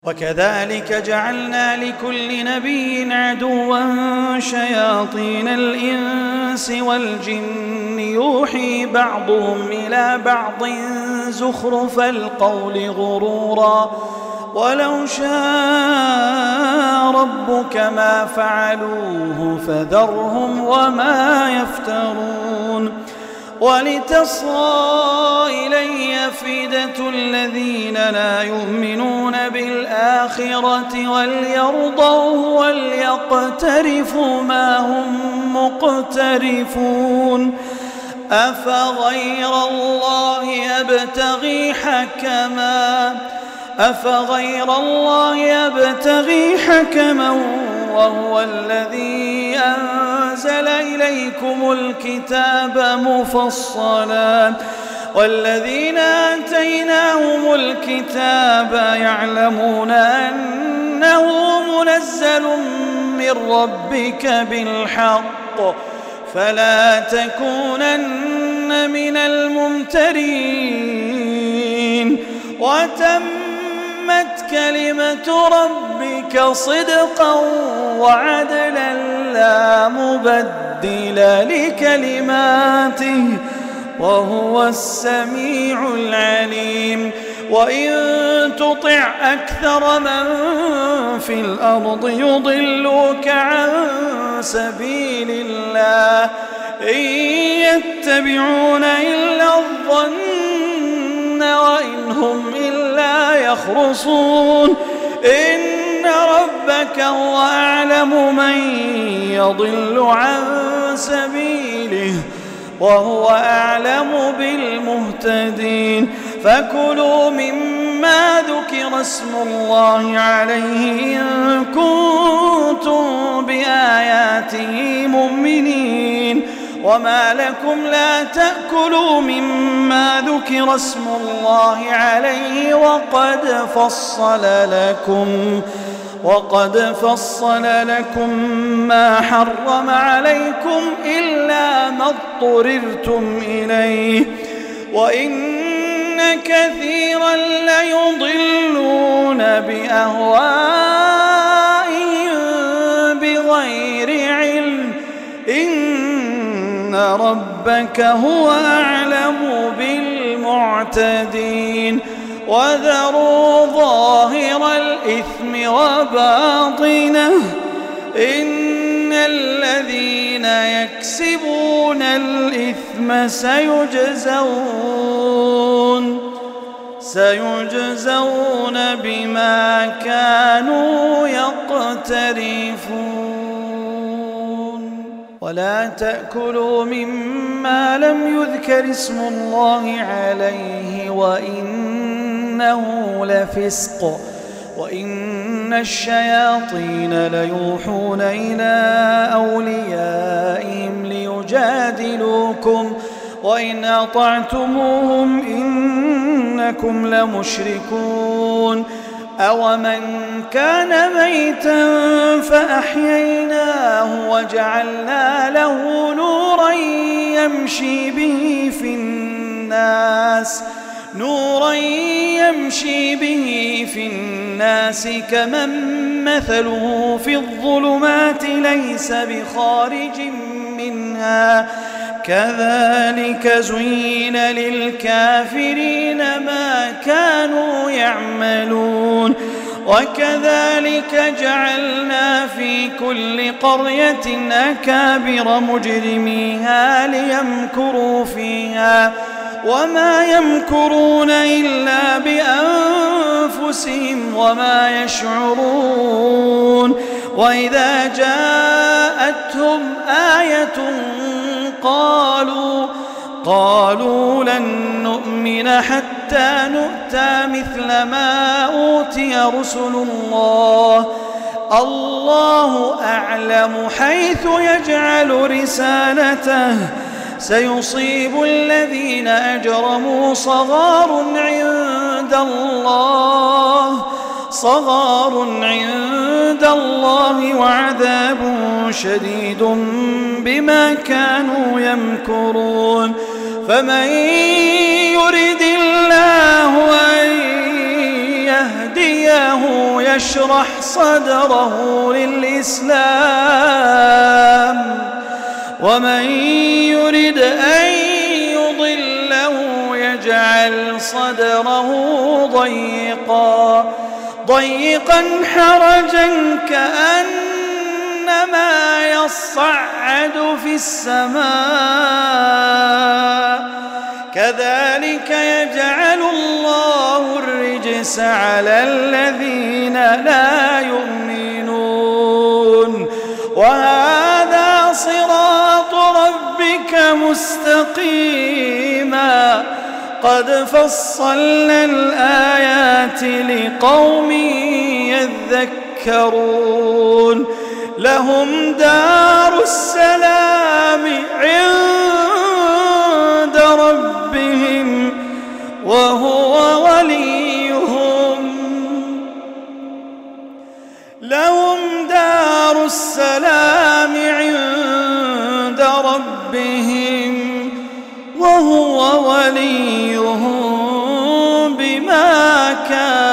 وكذلك جعلنا لكل نبي عدوا شياطين الإنس والجن يوحي بعضهم إلى بعض زخرف القول غرورا ولو شاء ربك ما فعلوه فذرهم وما يفترون ولتصغى إلي أفئدة الذين لا يؤمنون بالآخرة وليرضوه وليقترفوا ما هم مقترفون أفغير الله يبتغي حكما وهو الذي أنزل إليكم الكتاب مفصلا والذين آتيناهم الكتاب يعلمون أنه منزل من ربك بالحق فلا تكونن من الممترين وتمت كلمة ربك صدقا وعدلا لا مبدل لكلماته وهو السميع العليم وإن تطع أكثر من في الأرض يضلوك عن سبيل الله إن يتبعون إلا الظن وإن هم إلا يخرصون إن ربك هو أعلم من يضل عن سبيله وهو أعلم بالمهتدين فكلوا مما ذكر اسم الله عليه إن كنتم بآياته مؤمنين وما لكم لا تأكلوا مما ذكر اسم الله عليه وقد فصل لكم ما حرم عليكم إلا ما اضطررتم إليه وإن كثيرا ليضلون بأهوائهم بغير علم إن ربك هو أعلم بالمعتدين وذروا ظاهر الإثم وباطنه إن الذين يكسبون الإثم سيجزون بما كانوا يقترفون ولا تأكلوا مما لم يذكر اسم الله عليه وإنه لفسق وإن الشياطين ليوحون إلى أوليائهم ليجادلوكم وإن أطعتموهم إنكم لمشركون أومن كان ميتا فأحييناه وجعلنا له نورا يمشي به في الناس كمن مثله في الظلمات ليس بخارج منها كذلك زين للكافرين ما كانوا يعملون وكذلك جعلنا في كل قرية أكابر مجرميها ليمكروا فيها وما يمكرون إلا بأنفسهم وما يشعرون وإذا جاءتهم آية قالوا لن نؤمن حتى نؤتى مثل ما أوتي رسل الله أعلم حيث يجعل رسالته سيصيب الذين أجرموا صغار عند الله وعذاب شديد بما كانوا يمكرون فمن يرد الله أن يهديه يشرح صدره للإسلام ومن يرد أن يضله يجعل صدره ضيقا حرجا كأنما يصعد في السماء كذلك يجعل الله الرجس على الذين لا يؤمنون وهذا صراط ربك مستقيما قد فصلنا الآيات لقوم يذكرون لهم دار السلام عند ربهم وهو وليهم لهم دار السلام عند ربهم وهو وليهم بما كانوا